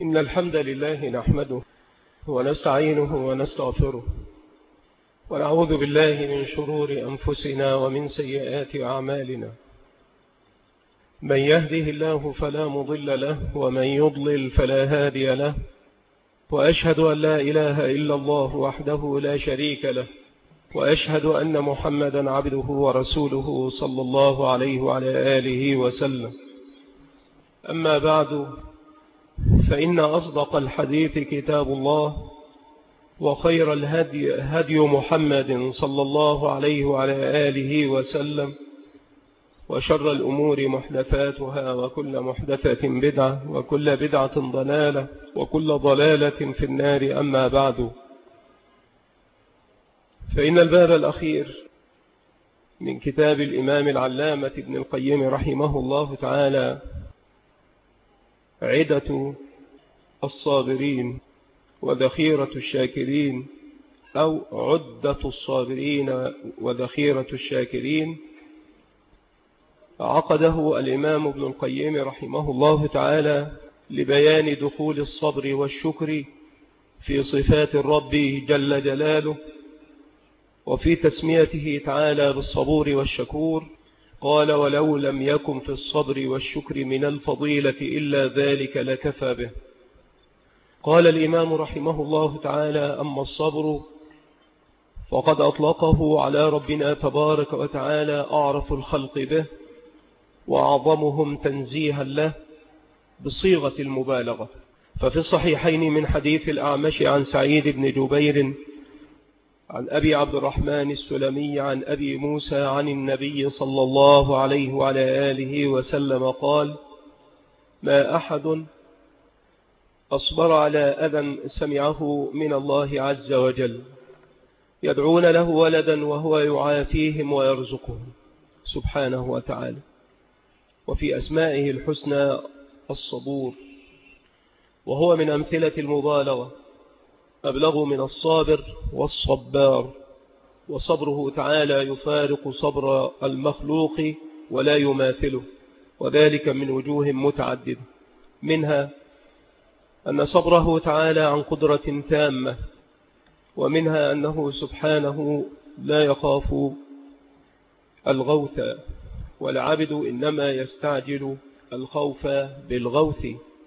إن الحمد لله نحمده ونستعينه ونستغفره ونعوذ بالله من شرور أنفسنا ومن سيئات أعمالنا. من يهده الله فلا مضل له ومن يضلل فلا هادي له، وأشهد أن لا إله إلا الله وحده لا شريك له، وأشهد أن محمدا عبده ورسوله صلى الله عليه وعلى آله وسلم. أما بعد، فإن أصدق الحديث كتاب الله، وخير الهدي هدي محمد صلى الله عليه وعلى آله وسلم، وشر الأمور محدثاتها، وكل محدثة بدعة، وكل بدعة ضلالة، وكل ضلالة في النار. أما بعد، فإن الباب الأخير من كتاب الإمام العلامة ابن القيم رحمه الله تعالى عدة الصابرين وذخيرة الشاكرين، أو عدة الصابرين وذخيرة الشاكرين، عقده الإمام ابن القيم رحمه الله تعالى لبيان دخول الصبر والشكر في صفات الرب جل جلاله، وفي تسميته تعالى بالصبور والشكور قال: ولو لم يكن في الصبر والشكر من الفضيلة إلا ذلك لكفى به. قال الإمام رحمه الله تعالى: أما الصبر فقد أطلقه على ربنا تبارك وتعالى أعرف الخلق به وأعظمهم تنزيها له بصيغة المبالغة. ففي الصحيحين من حديث الأعمش عن سعيد بن جبير عن أبي عبد الرحمن السلمي عن أبي موسى عن النبي صلى الله عليه وعلى آله وسلم قال: ما أحد أصبر على أذى سمعه من الله عز وجل يدعون له ولدا وهو يعافيهم ويرزقهم سبحانه وتعالى. وفي أسمائه الحسنى الصبور، وهو من أمثلة المبالغة، أبلغ من الصابر والصبار، وصبره تعالى يفارق صبر المخلوق ولا يماثله، وذلك من وجوه متعددة، منها أن صبره تعالى عن قدرة تامة، ومنها أنه سبحانه لا يخاف الغوث، والعبد إنما يستعجل الخوف بالغوث،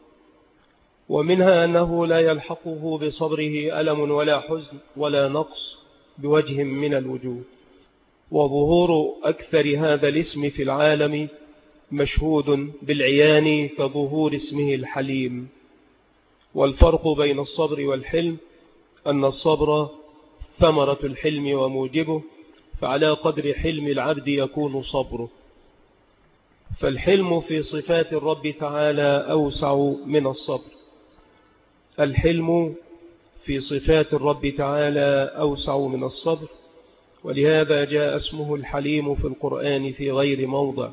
ومنها أنه لا يلحقه بصبره ألم ولا حزن ولا نقص بوجه من الوجوه. وظهور أكثر هذا الاسم في العالم مشهود بالعيان كظهور اسمه الحليم. والفرق بين الصبر والحلم أن الصبر ثمرة الحلم وموجبه، فعلى قدر حلم العبد يكون صبره. فالحلم في صفات الرب تعالى أوسع من الصبر. الحلم في صفات الرب تعالى أوسع من الصبر، ولهذا جاء اسمه الحليم في القرآن في غير موضع،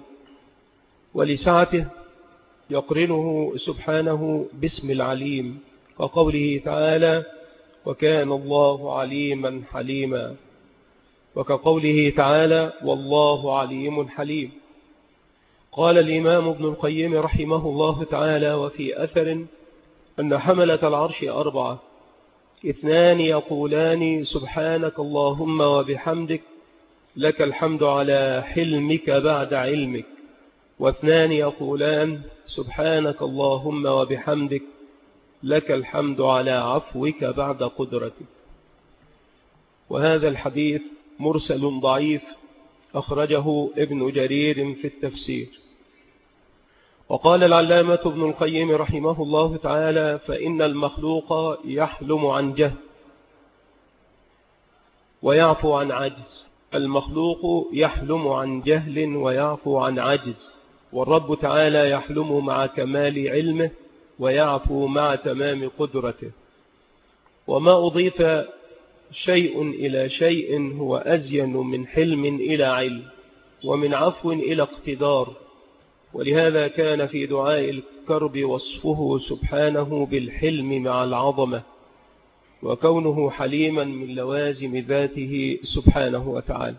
ولسعته يقرنه سبحانه باسم العليم، كقوله تعالى: وكان الله عليما حليما، وكقوله تعالى: والله عليم حليم. قال الإمام ابن القيم رحمه الله تعالى: وفي أثر أن حملة العرش 4، 2 يقولان سبحانك اللهم وبحمدك لك الحمد على حلمك بعد علمك، و2 يقولان سبحانك اللهم وبحمدك لك الحمد على عفوك بعد قدرتك. وهذا الحديث مرسل ضعيف أخرجه ابن جرير في التفسير. وقال العلامة ابن القيم رحمه الله تعالى: فإن المخلوق يحلم عن جهل ويعفو عن عجز. المخلوق يحلم عن جهل ويعفو عن عجز، والرب تعالى يحلم مع كمال علمه ويعفو مع تمام قدرته. وما أضيف شيء إلى شيء هو أزين من حلم إلى علم، ومن عفو إلى اقتدار. ولهذا كان في دعاء الكرب وصفه سبحانه بالحلم مع العظمة، وكونه حليما من لوازم ذاته سبحانه وتعالى.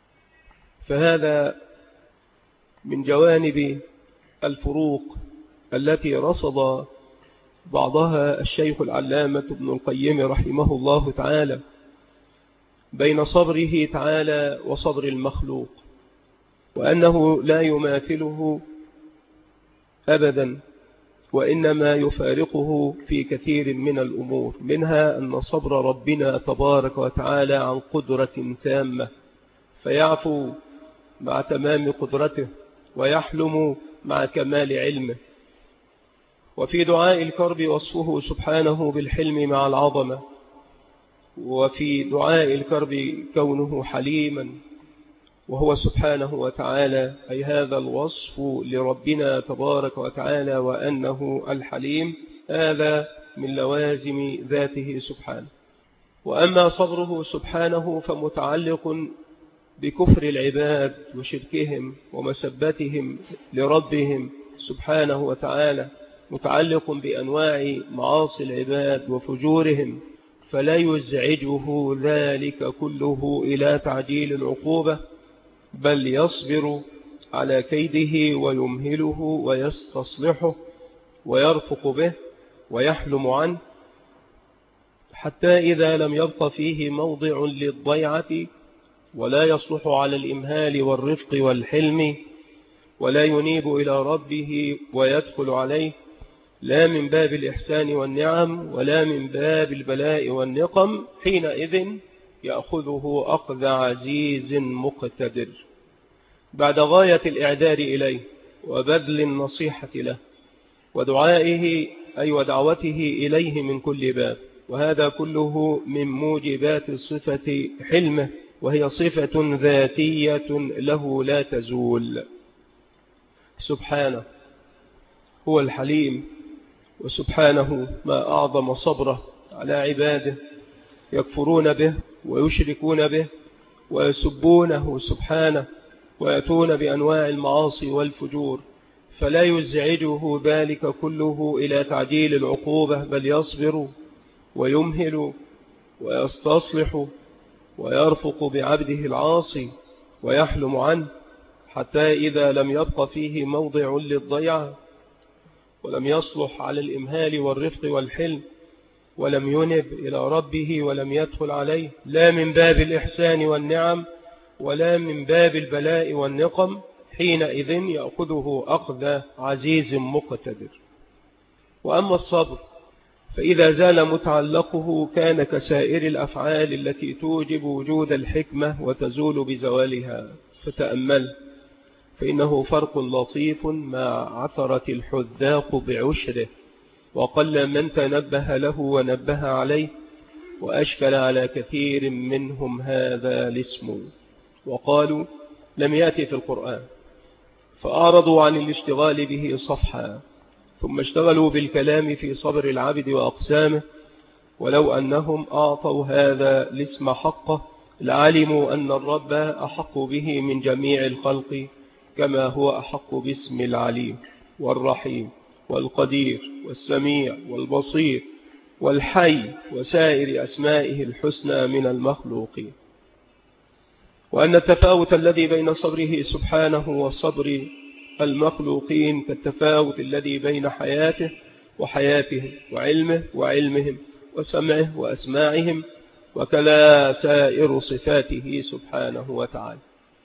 فهذا من جوانب الفروق التي رصد بعضها الشيخ العلامة ابن القيم رحمه الله تعالى بين صبره تعالى وصبر المخلوق، وأنه لا يماثله أبدا، وإنما يفارقه في كثير من الأمور، منها أن صبر ربنا تبارك وتعالى عن قدرة تامة، فيعفو مع تمام قدرته ويحلم مع كمال علمه. وفي دعاء الكرب وصفه سبحانه بالحلم مع العظمة، وفي دعاء الكرب كونه حليما، وهو سبحانه وتعالى، أي هذا الوصف لربنا تبارك وتعالى وأنه الحليم، هذا من لوازم ذاته سبحانه. وأما صبره سبحانه فمتعلق بكفر العباد وشركهم ومسبتهم لربهم سبحانه وتعالى، متعلق بأنواع معاصي العباد وفجورهم، فلا يزعجه ذلك كله إلى تعجيل العقوبة، بل يصبر على كيده ويمهله ويستصلحه ويرفق به ويحلم عنه، حتى إذا لم يبق فيه موضع للضيعة ولا يصلح على الإمهال والرفق والحلم، ولا ينيب إلى ربه ويدخل عليه، لا من باب الإحسان والنعم ولا من باب البلاء والنقم، حينئذ يأخذه أخذ عزيز مقتدر، بعد غاية الإعداد إليه وبذل النصيحة له ودعائه أي ودعوته إليه من كل باب. وهذا كله من موجبات صفة حلمه، وهي صفة ذاتية له لا تزول. سبحانه هو الحليم، وسبحانه ما أعظم صبره على عباده يكفرون به ويشركون به ويسبونه سبحانه ويأتون بأنواع المعاصي والفجور، فلا يزعجه ذلك كله إلى تعجيل العقوبة، بل يصبر ويمهل ويستصلح ويرفق بعبده العاصي ويحلم عنه، حتى إذا لم يبق فيه موضع للضيعة ولم يصلح على الإمهال والرفق والحلم ولم ينب إلى ربه ولم يدخل عليه، لا من باب الإحسان والنعم ولا من باب البلاء والنقم، حينئذ يأخذه أخذ عزيز مقتدر. وأما الصبر فإذا زال متعلقه كان كسائر الأفعال التي توجب وجود الحكمة وتزول بزوالها، فتأمل، فإنه فرق لطيف مع عثرة الحذاق بعشره، وقل من تنبه له ونبه عليه، وأشكل على كثير منهم هذا الاسم، وقالوا لم يأتي في القرآن، فأعرضوا عن الاشتغال به صفحا، ثم اشتغلوا بالكلام في صبر العبد وأقسامه، ولو أنهم أعطوا هذا الاسم حقه لعلموا أن الرب أحق به من جميع الخلق، كما هو أحق باسم العليم والرحيم والقدير والسميع والبصير والحي وسائر أسمائه الحسنى من المخلوقين. وأن التفاوت الذي بين صبره سبحانه وصبر المخلوقين كالتفاوت الذي بين حياته وحياتهم وعلمه وعلمهم وسمعه وأسماعهم، وكلا سائر صفاته سبحانه وتعالى.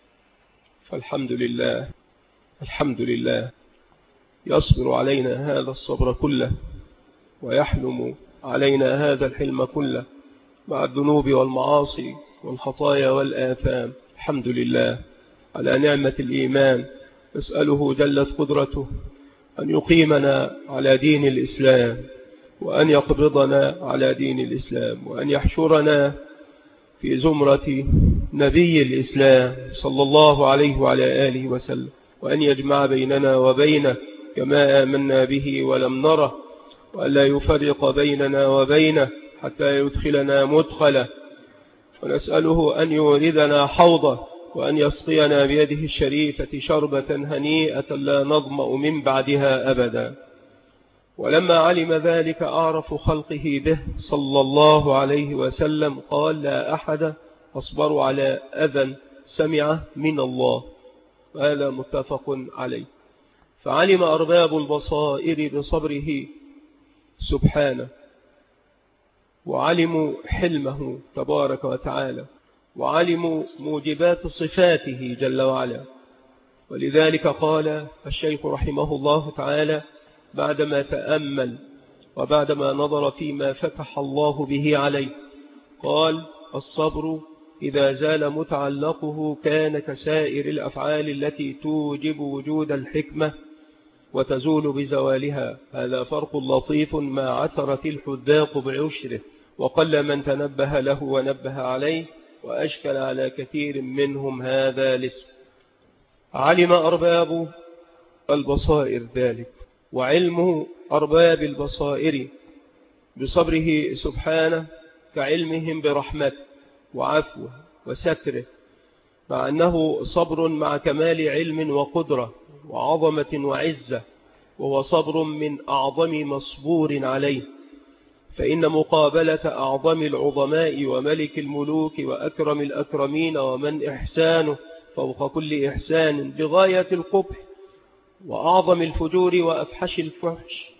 فالحمد لله، الحمد لله يصبر علينا هذا الصبر كله، ويحلم علينا هذا الحلم كله مع الذنوب والمعاصي والخطايا والآثام. الحمد لله على نعمة الإيمان، أسأله جلت قدرته أن يقيمنا على دين الإسلام، وأن يقبضنا على دين الإسلام، وأن يحشرنا في زمرة نبي الإسلام صلى الله عليه وعلى آله وسلم، وأن يجمع بيننا وبينه كما آمنا به ولم نره، وأن لا يفرق بيننا وبينه حتى يدخلنا مدخله، ونسأله أن يوردنا حوضه، وأن يسقينا بيده الشريفة شربة هنيئة لا نظمأ من بعدها أبدا. ولما علم ذلك أعرف خلقه به صلى الله عليه وسلم قال لا أحد أصبر على أذى سمعه من الله، وهذا متفق عليه. فعلم أرباب البصائر بصبره سبحانه، وعلموا حلمه تبارك وتعالى، وعلموا موجبات صفاته جل وعلا. ولذلك قال الشيخ رحمه الله تعالى بعدما تأمل وبعدما نظر فيما فتح الله به عليه، قال: الصبر إذا زال متعلقه كان كسائر الأفعال التي توجب وجود الحكمة وتزول بزوالها. هذا فرق لطيف ما عثرت الحذاق بعشره، وقل من تنبه له ونبه عليه، وأشكل على كثير منهم هذا الاسم. علم أرباب البصائر ذلك، وعلم أرباب البصائر بصبره سبحانه كعلمهم برحمته وعفوه وستره، مع أنه صبر مع كمال علم وقدرة وعظمة وعزة، وهو صبر من أعظم مصبور عليه. فإن مقابلة أعظم العظماء وملك الملوك وأكرم الأكرمين ومن إحسانه فوق كل إحسان بغاية القبح وأعظم الفجور وأفحش الفحش،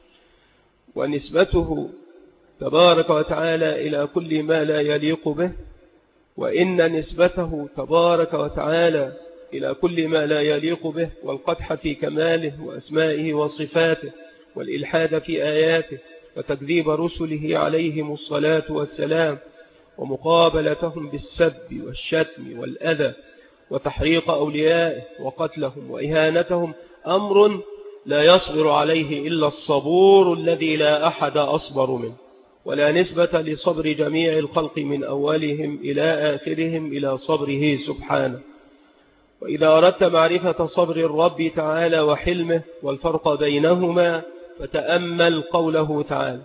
ونسبته تبارك وتعالى إلى كل ما لا يليق به، وإن نسبته تبارك وتعالى إلى كل ما لا يليق به، والقدح في كماله وأسمائه وصفاته، والإلحاد في آياته، وتكذيب رسله عليهم الصلاة والسلام، ومقابلتهم بالسب والشتم والأذى، وتحريق أوليائه وقتلهم وإهانتهم، أمر لا يصبر عليه إلا الصبور الذي لا أحد أصبر منه. ولا نسبة لصبر جميع الخلق من أولهم إلى آخرهم إلى صبره سبحانه. وإذا أردت معرفة صبر الرب تعالى وحلمه والفرق بينهما فتأمل قوله تعالى: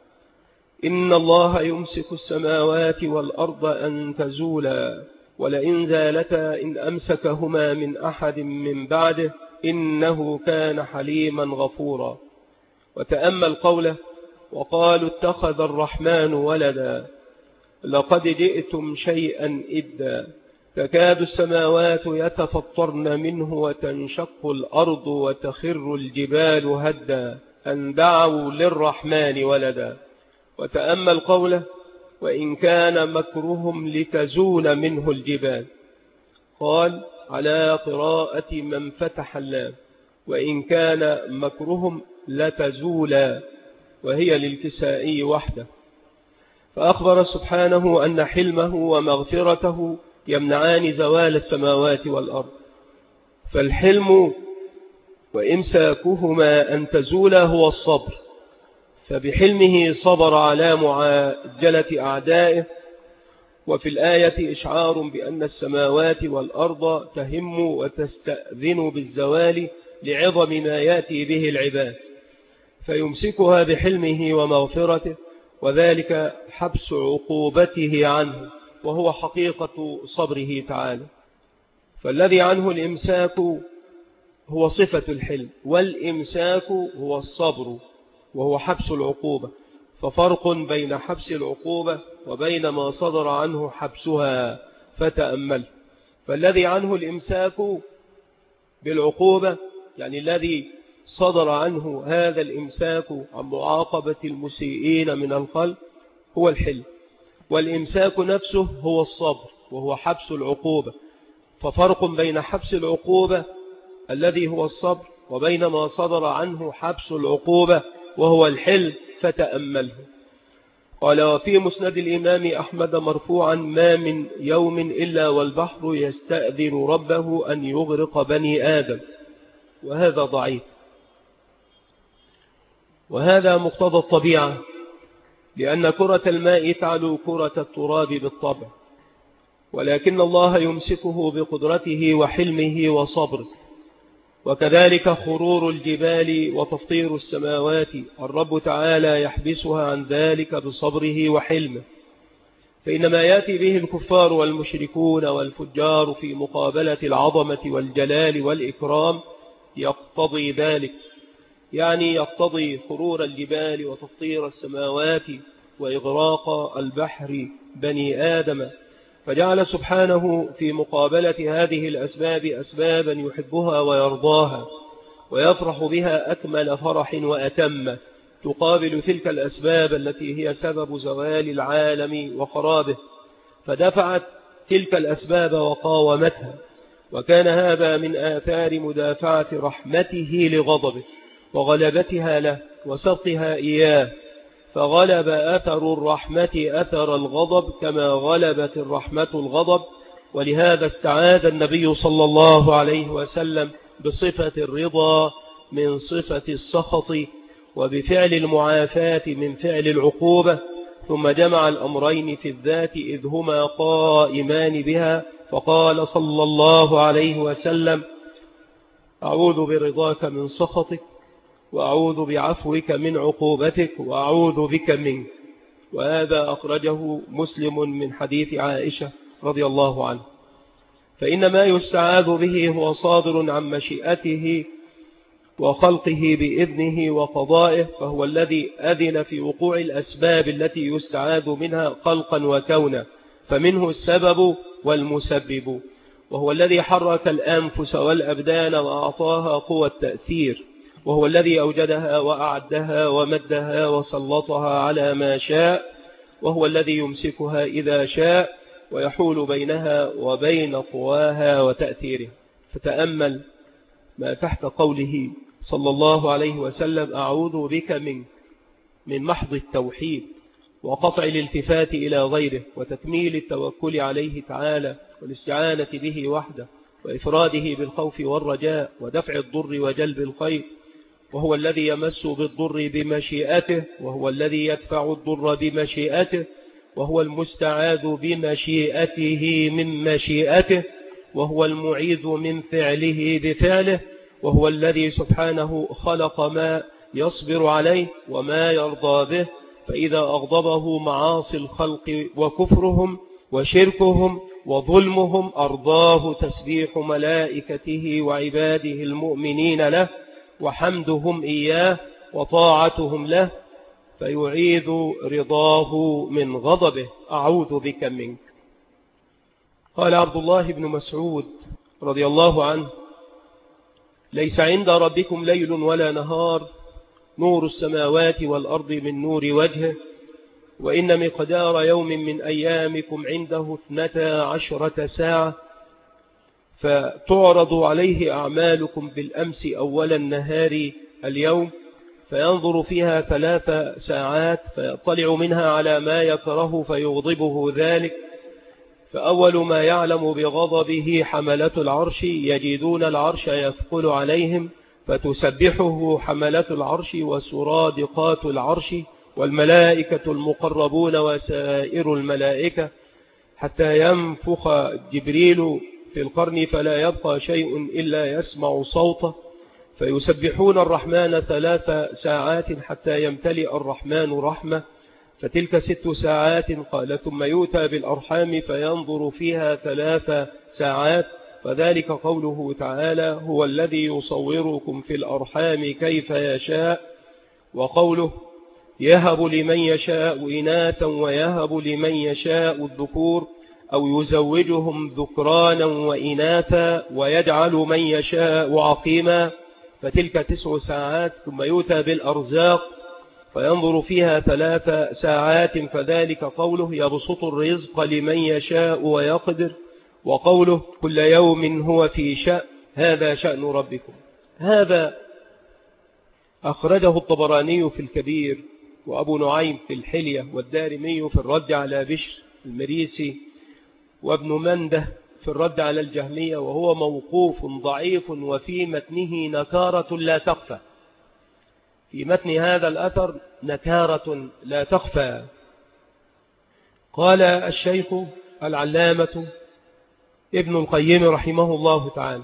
إن الله يمسك السماوات والأرض أن تزولا ولئن زالتا إن أمسكهما من أحد من بعده إنه كان حليما غفورا. وتأمل قوله: وقالوا اتخذ الرحمن ولدا لقد جئتم شيئا إدا تكاد السماوات يتفطرن منه وتنشق الأرض وتخر الجبال هدا أن دعوا للرحمن ولدا. وتأمل قوله: وإن كان مكرهم لتزول منه الجبال، قال على قراءة من فتح اللام: وإن كان مكرهم لتزولا، وهي للكسائي وحده. فأخبر سبحانه أن حلمه ومغفرته يمنعان زوال السماوات والأرض، فالحلم وإمساكهما أن تزولا هو الصبر، فبحلمه صبر على معاجلة أعدائه. وفي الآية إشعار بأن السماوات والأرض تهم وتستأذن بالزوال لعظم ما يأتي به العباد، فيمسكها بحلمه ومغفرته، وذلك حبس عقوبته عنه، وهو حقيقة صبره تعالى. فالذي عنه الإمساك هو صفة الحلم، والإمساك هو الصبر وهو حبس العقوبة، ففرق بين حبس العقوبة وبين ما صدر عنه حبسها. فتأمل: فالذي عنه الإمساك بالعقوبة، يعني الذي صدر عنه هذا الإمساك عن معاقبة المسيئين من الخلق، هو الحلم، والإمساك نفسه هو الصبر وهو حبس العقوبة. ففرق بين حبس العقوبة الذي هو الصبر وبين ما صدر عنه حبس العقوبة وهو الحلم. فتأمله. قال: وفي مسند الإمام أحمد مرفوعا: ما من يوم إلا والبحر يستأذن ربه أن يغرق بني آدم. وهذا ضعيف، وهذا مقتضى الطبيعة، لأن كرة الماء تعلو كرة التراب بالطبع، ولكن الله يمسكه بقدرته وحلمه وصبره. وكذلك خرور الجبال وتفطير السماوات الرب تعالى يحبسها عن ذلك بصبره وحلمه، فإنما يأتي به الكفار والمشركون والفجار في مقابلة العظمة والجلال والإكرام يقتضي ذلك، يعني يقتضي خرور الجبال وتفطير السماوات وإغراق البحر بني آدم. فجعل سبحانه في مقابلة هذه الأسباب أسبابا يحبها ويرضاها، ويفرح بها أكمل فرح وأتم، تقابل تلك الأسباب التي هي سبب زوال العالم وخرابه، فدفعت تلك الأسباب وقاومتها. وكان هذا من آثار مدافعة رحمته لغضبه وغلبتها له وسقها إياه، فغلب أثر الرحمة أثر الغضب كما غلبت الرحمة الغضب. ولهذا استعاذ النبي صلى الله عليه وسلم بصفة الرضا من صفة السخط، وبفعل المعافاة من فعل العقوبة، ثم جمع الأمرين في الذات إذ هما قائمان بها، فقال صلى الله عليه وسلم: أعوذ برضاك من سخطك، وأعوذ بعفوك من عقوبتك، وأعوذ بك منك. وهذا أخرجه مسلم من حديث عائشة رضي الله عنه. فإن ما يستعاذ به هو صادر عن مشيئته وخلقه بإذنه وقضائه، فهو الذي أذن في وقوع الأسباب التي يستعاذ منها خلقا وكونا، فمنه السبب والمسبب، وهو الذي حرك الأنفس والأبدان وأعطاها قوة التأثير، وهو الذي أوجدها وأعدها ومدها وسلطها على ما شاء، وهو الذي يمسكها إذا شاء ويحول بينها وبين قواها وتأثيرها. فتأمل ما تحت قوله صلى الله عليه وسلم: أعوذ بك منك، من محض التوحيد وقطع الالتفات إلى غيره وتكميل التوكل عليه تعالى والاستعانة به وحده وإفراده بالخوف والرجاء ودفع الضر وجلب الخير، وهو الذي يمس بالضر بمشيئته، وهو الذي يدفع الضر بمشيئته، وهو المستعاذ بمشيئته من مشيئته، وهو المعيذ من فعله بفعله، وهو الذي سبحانه خلق ما يصبر عليه وما يرضى به، فإذا أغضبه معاصي الخلق وكفرهم وشركهم وظلمهم أرضاه تسبيح ملائكته وعباده المؤمنين له وحمدهم إياه وطاعتهم له، فيعيذ رضاه من غضبه. أعوذ بك منك. قال عبد الله بن مسعود رضي الله عنه: ليس عند ربكم ليل ولا نهار، نور السماوات والأرض من نور وجهه، وإن مقدار يوم من أيامكم عنده 12 ساعة، فتعرض عليه أعمالكم بالأمس أول النهار اليوم، فينظر فيها 3 ساعات، فيطلع منها على ما يكره فيغضبه ذلك. فأول ما يعلم بغضبه حملة العرش، يجدون العرش يثقل عليهم، فتسبحه حملة العرش وسرادقات العرش والملائكة المقربون وسائر الملائكة، حتى ينفخ جبريل في القرن فلا يبقى شيء إلا يسمع صوته، فيسبحون الرحمن 3 ساعات حتى يمتلئ الرحمن رحمة، فتلك 6 ساعات. قال: ثم يؤتى بالأرحام فينظر فيها 3 ساعات، فذلك قوله تعالى: هو الذي يصوركم في الأرحام كيف يشاء، وقوله: يهب لمن يشاء إناثا ويهب لمن يشاء الذكور أو يزوجهم ذكرانا وإناثا ويجعل من يشاء عقيما، فتلك 9 ساعات. ثم يؤتى بالأرزاق فينظر فيها 3 ساعات، فذلك قوله: يبسط الرزق لمن يشاء ويقدر، وقوله: كل يوم هو في شأن، هذا شأن ربكم. هذا أخرجه الطبراني في الكبير، وأبو نعيم في الحلية، والدارمي في الرد على بشر المريسي، وابن منده في الرد على الجهمية، وهو موقوف ضعيف، وفي متنه نكارة لا تخفى. في متن هذا الأثر نكارة لا تخفى. قال الشيخ العلامة ابن القيم رحمه الله تعالى: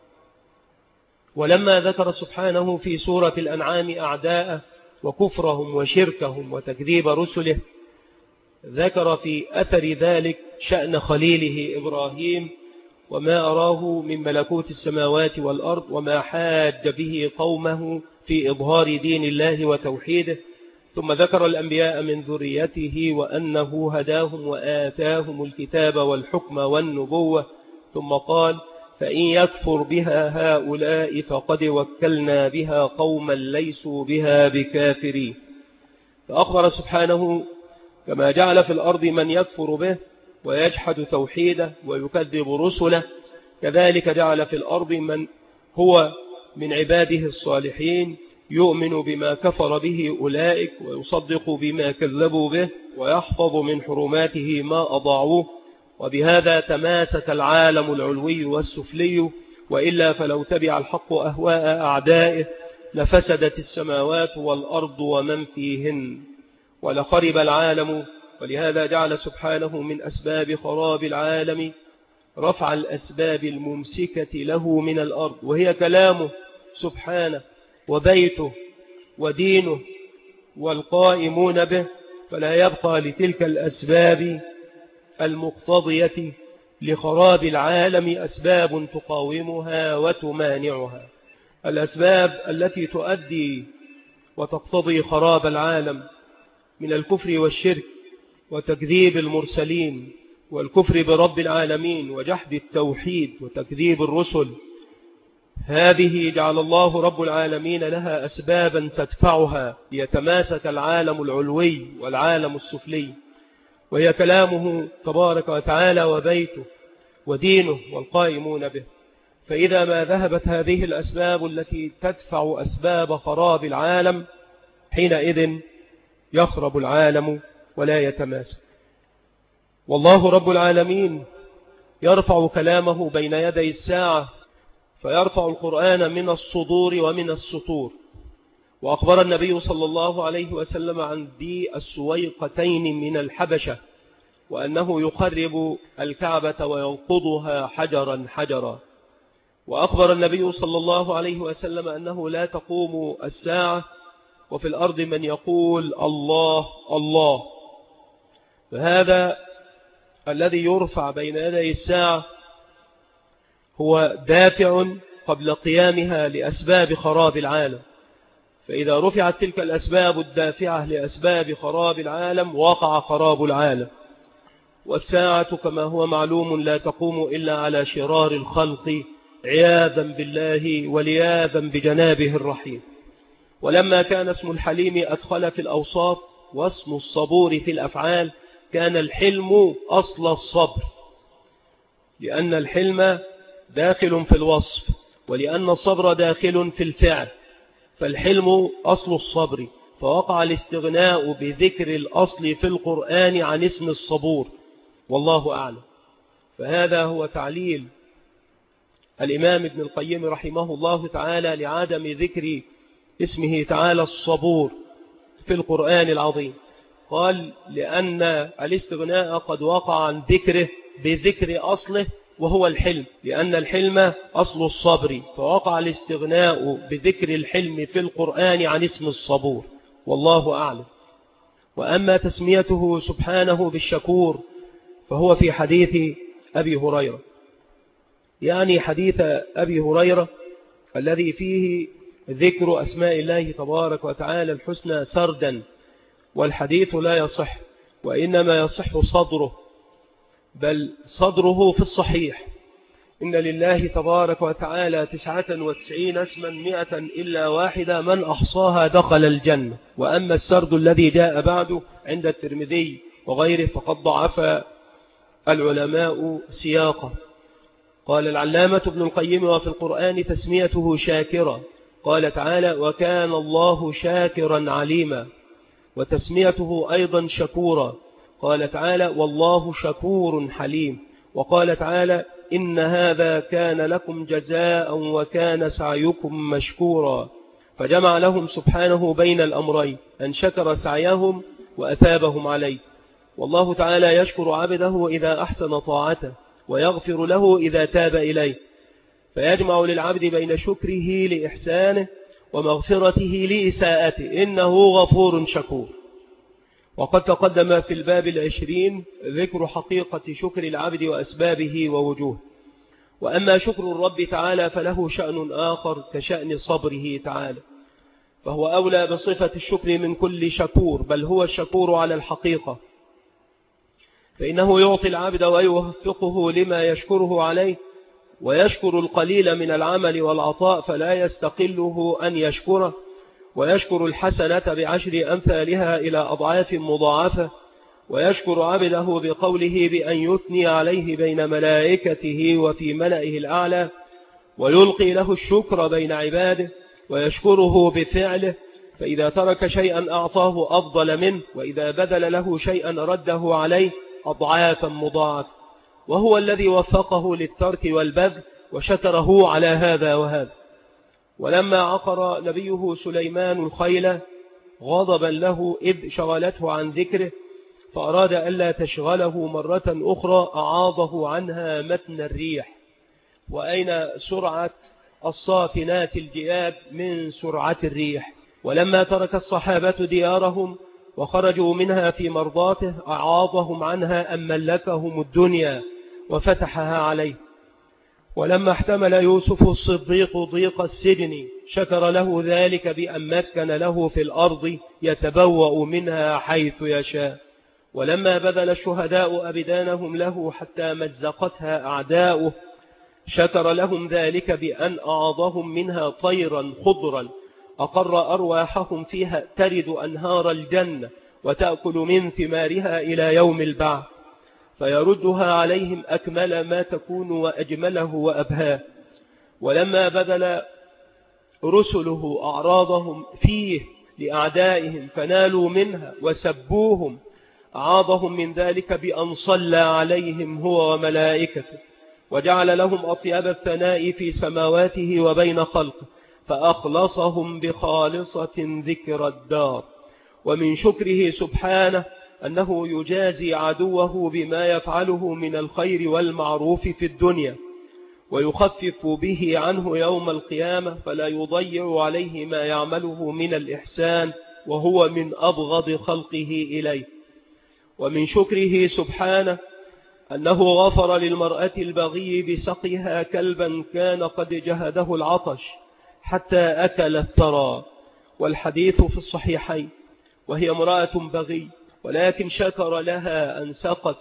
ولما ذكر سبحانه في سورة الأنعام أعداءه وكفرهم وشركهم وتكذيب رسله، ذكر في أثر ذلك شأن خليله إبراهيم وما أراه من ملكوت السماوات والأرض، وما حاج به قومه في إظهار دين الله وتوحيده. ثم ذكر الأنبياء من ذريته وأنه هداهم وآتاهم الكتاب والحكم والنبوة. ثم قال: فإن يكفر بها هؤلاء فقد وكلنا بها قوما ليسوا بها بكافرين. فأخبر سبحانه كما جعل في الأرض من يكفر به ويجحد توحيده ويكذب رسله، كذلك جعل في الأرض من هو من عباده الصالحين يؤمن بما كفر به أولئك ويصدق بما كذبوا به ويحفظ من حرماته ما أضاعوه. وبهذا تماسك العالم العلوي والسفلي، وإلا فلو تبع الحق أهواء أعدائه لفسدت السماوات والأرض ومن فيهن ولخرب العالم. ولهذا جعل سبحانه من أسباب خراب العالم رفع الأسباب الممسكة له من الأرض، وهي كلامه سبحانه وبيته ودينه والقائمون به، فلا يبقى لتلك الأسباب المقتضية لخراب العالم أسباب تقاومها وتمانعها. الأسباب التي تؤدي وتقتضي خراب العالم من الكفر والشرك وتكذيب المرسلين والكفر برب العالمين وجحد التوحيد وتكذيب الرسل، هذه جعل الله رب العالمين لها أسبابا تدفعها ليتماسك العالم العلوي والعالم السفلي، وهي كلامه تبارك وتعالى وبيته ودينه والقائمون به. فإذا ما ذهبت هذه الأسباب التي تدفع أسباب خراب العالم، حينئذ يخرب العالم ولا يتماسك. والله رب العالمين يرفع كلامه بين يدي الساعة، فيرفع القرآن من الصدور ومن السطور. وأخبر النبي صلى الله عليه وسلم عن ذي السويقتين من الحبشة وأنه يخرب الكعبة وينقضها حجرا حجرا. وأخبر النبي صلى الله عليه وسلم أنه لا تقوم الساعة وفي الأرض من يقول الله الله. فهذا الذي يرفع بين يدي الساعة هو دافع قبل قيامها لأسباب خراب العالم. فإذا رفعت تلك الأسباب الدافعة لأسباب خراب العالم وقع خراب العالم. والساعة كما هو معلوم لا تقوم إلا على شرار الخلق عياذا بالله ولياذا بجنابه الرحيم. ولما كان اسم الحليم أدخل في الأوصاف واسم الصبور في الأفعال، كان الحلم أصل الصبر، لأن الحلم داخل في الوصف ولأن الصبر داخل في الفعل، فالحلم أصل الصبر، فوقع الاستغناء بذكر الأصل في القرآن عن اسم الصبور، والله أعلم. فهذا هو تعليل الإمام ابن القيم رحمه الله تعالى لعدم ذكر اسمه تعالى الصبور في القرآن العظيم. قال لأن الاستغناء قد وقع عن ذكره بذكر أصله وهو الحلم، لأن الحلم أصل الصبر، فوقع الاستغناء بذكر الحلم في القرآن عن اسم الصبور، والله أعلم. وأما تسميته سبحانه بالشكور فهو في حديث أبي هريرة، يعني حديث أبي هريرة الذي فيه ذكر أسماء الله تبارك وتعالى الحسنى سردا، والحديث لا يصح وإنما يصح صدره، بل صدره في الصحيح. إن لله تبارك وتعالى 99 اسما 100 إلا واحدة من أحصاها دخل الجنة. وأما السرد الذي جاء بعده عند الترمذي وغيره فقد ضعف العلماء سياقه. قال العلامة ابن القيم وفي القرآن تسميته شاكرا، قال تعالى وكان الله شاكرا عليما، وتسميته أيضا شكورا، قال تعالى والله شكور حليم، وقال تعالى إن هذا كان لكم جزاء وكان سعيكم مشكورا. فجمع لهم سبحانه بين الأمرين، أن شكر سعيهم وأثابهم عليه. والله تعالى يشكر عبده إذا أحسن طاعته ويغفر له إذا تاب إليه، فيجمع للعبد بين شكره لإحسانه ومغفرته لإساءته، إنه غفور شكور. وقد تقدم في الباب 20 ذكر حقيقة شكر العبد وأسبابه ووجوه. وأما شكر الرب تعالى فله شأن آخر كشأن صبره تعالى، فهو أولى بصفة الشكر من كل شكور، بل هو الشكور على الحقيقة، فإنه يعطي العبد ويوفقه لما يشكره عليه ويشكر القليل من العمل والعطاء فلا يستقله أن يشكره، ويشكر الحسنة بعشر أمثالها إلى أضعاف مضاعفة، ويشكر عبده بقوله بأن يثني عليه بين ملائكته وفي ملئه الأعلى، ويلقي له الشكر بين عباده، ويشكره بفعله، فإذا ترك شيئا أعطاه أفضل منه، وإذا بذل له شيئا رده عليه أضعافا مضاعفة، وهو الذي وفقه للترك والبذل وشكره على هذا وهذا. ولما عقر نبيه سليمان الخيل غضبا له إذ شغلته عن ذكره، فأراد ألا تشغله مرة أخرى أعاضه عنها متن الريح. وأين سرعة الصافنات الجياد من سرعة الريح؟ ولما ترك الصحابة ديارهم وخرجوا منها في مرضاته أعاضهم عنها أن ملكهم الدنيا وفتحها عليه. ولما احتمل يوسف الصديق ضيق السجن شكر له ذلك بأن مكن له في الأرض يتبوأ منها حيث يشاء. ولما بذل الشهداء أبدانهم له حتى مزقتها أعداؤه شكر لهم ذلك بأن أعاضهم منها طيرا خضرا أقر أرواحهم فيها ترد أنهار الجنة وتأكل من ثمارها إلى يوم البعث، فيردها عليهم أكمل ما تكون وأجمله وأبهاه. ولما بذل رسله أعراضهم فيه لأعدائهم فنالوا منها وسبوهم أعاضهم من ذلك بأن صلى عليهم هو وملائكته، وجعل لهم أطيب الثناء في سماواته وبين خلقه، فأخلصهم بخالصة ذكر الدار. ومن شكره سبحانه أنه يجازي عدوه بما يفعله من الخير والمعروف في الدنيا، ويخفف به عنه يوم القيامة، فلا يضيع عليه ما يعمله من الإحسان، وهو من أبغض خلقه إليه. ومن شكره سبحانه أنه غفر للمرأة البغي بسقيها كلبا كان قد جهده العطش حتى أكل الثرى، والحديث في الصحيحين، وهي امرأة بغي، ولكن شكر لها أن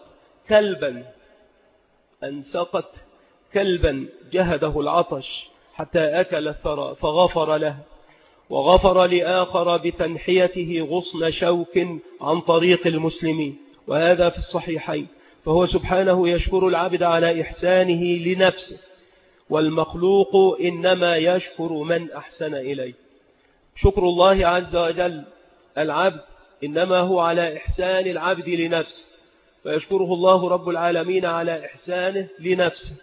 سقت كلبا جهده العطش حتى أكل الثرى فغفر له. وغفر لآخر بتنحيته غصن شوك عن طريق المسلمين، وهذا في الصحيحين. فهو سبحانه يشكر العبد على إحسانه لنفسه، والمخلوق إنما يشكر من أحسن إليه. شكر الله عز وجل العبد إنما هو على إحسان العبد لنفسه، فيشكره الله رب العالمين على إحسانه لنفسه.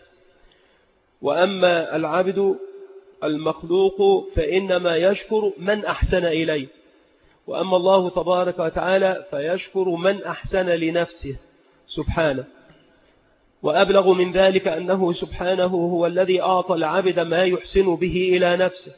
وأما العبد المخلوق فإنما يشكر من أحسن إليه، وأما الله تبارك وتعالى فيشكر من أحسن لنفسه سبحانه. وأبلغ من ذلك أنه سبحانه هو الذي أعطى العبد ما يحسن به إلى نفسه،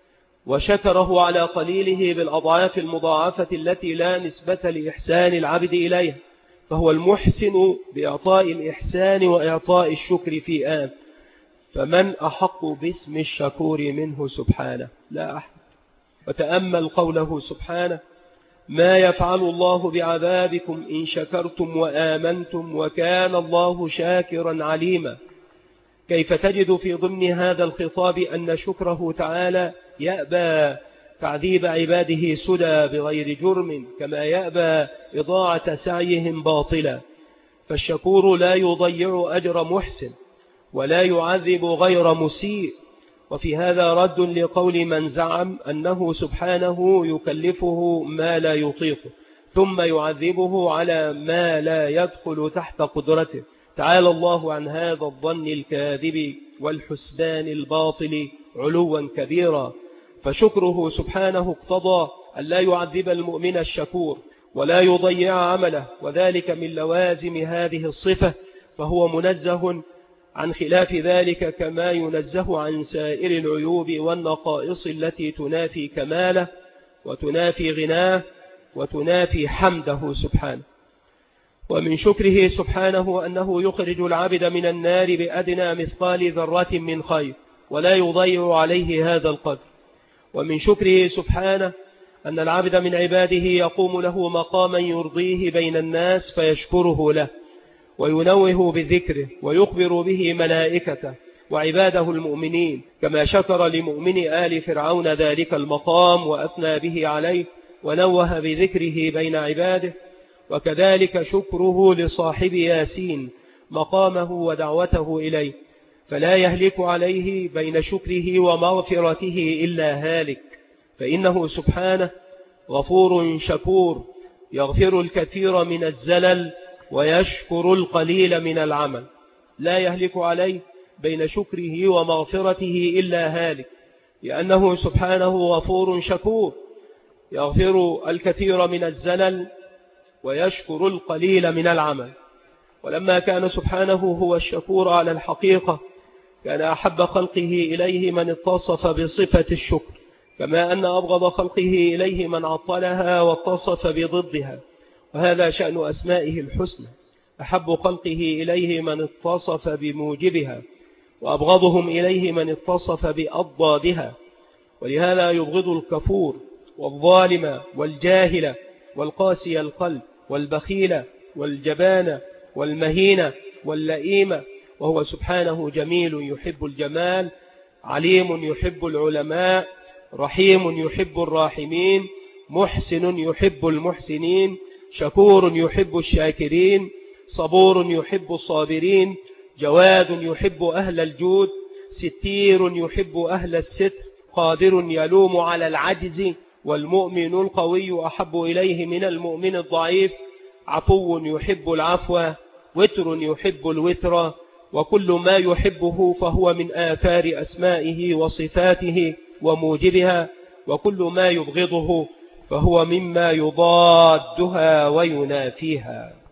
وشكره على قليله بالأضعاف المضاعفة التي لا نسبة لإحسان العبد إليها، فهو المحسن بإعطاء الإحسان وإعطاء الشكر في آن. فمن أحق باسم الشكور منه سبحانه؟ لا أحد. وتأمل قوله سبحانه: ما يفعل الله بعذابكم إن شكرتم وآمنتم وكان الله شاكرا عليما. كيف تجد في ضمن هذا الخطاب أن شكره تعالى يأبى تعذيب عباده سدى بغير جرم، كما يأبى إضاعة سعيهم باطلا. فالشكور لا يضيع أجر محسن ولا يعذب غير مسيء. وفي هذا رد لقول من زعم أنه سبحانه يكلفه ما لا يطيقه ثم يعذبه على ما لا يدخل تحت قدرته. تعالى الله عن هذا الظن الكاذب والحسبان الباطل علوا كبيرا. فشكره سبحانه اقتضى أن لا يعذب المؤمن الشكور ولا يضيع عمله، وذلك من لوازم هذه الصفة، فهو منزه عن خلاف ذلك كما ينزه عن سائر العيوب والنقائص التي تنافي كماله وتنافي غناه وتنافي حمده سبحانه. ومن شكره سبحانه أنه يخرج العبد من النار بأدنى مثقال ذرة من خير ولا يضيع عليه هذا القدر. ومن شكره سبحانه أن العبد من عباده يقوم له مقاما يرضيه بين الناس فيشكره له وينوه بذكره ويخبر به ملائكته وعباده المؤمنين، كما شكر لمؤمن آل فرعون ذلك المقام وأثنى به عليه ونوه بذكره بين عباده. وكذلك شكره لصاحب ياسين مقامه ودعوته إليه، فلا يهلك عليه بين شكره ومغفرته إلا هالك، فإنه سبحانه غفور شكور يغفر الكثير من الزلل ويشكر القليل من العمل. لا يهلك عليه بين شكره ومغفرته إلا هالك، لأنه سبحانه غفور شكور يغفر الكثير من الزلل ويشكر القليل من العمل. ولما كان سبحانه هو الشكور على الحقيقة، كان أحب خلقه إليه من اتصف بصفة الشكر، كما أن أبغض خلقه إليه من عطلها واتصف بضدها، وهذا شأن أسمائه الحسنى. أحب خلقه إليه من اتصف بموجبها، وأبغضهم إليه من اتصف بأضدادها. ولهذا يبغض الكفور والظالم والجاهل والقاسي القلب والبخيل والجبان والمهين واللئيم، وهو سبحانه جميل يحب الجمال، عليم يحب العلماء، رحيم يحب الراحمين، محسن يحب المحسنين، شكور يحب الشاكرين، صبور يحب الصابرين، جواد يحب أهل الجود، ستير يحب أهل الستر، قادر يلوم على العجز، والمؤمن القوي أحب إليه من المؤمن الضعيف، عفو يحب العفو، وتر يحب الوتر، وكل ما يحبه فهو من آثار أسمائه وصفاته وموجبها، وكل ما يبغضه فهو مما يضادها وينافيها.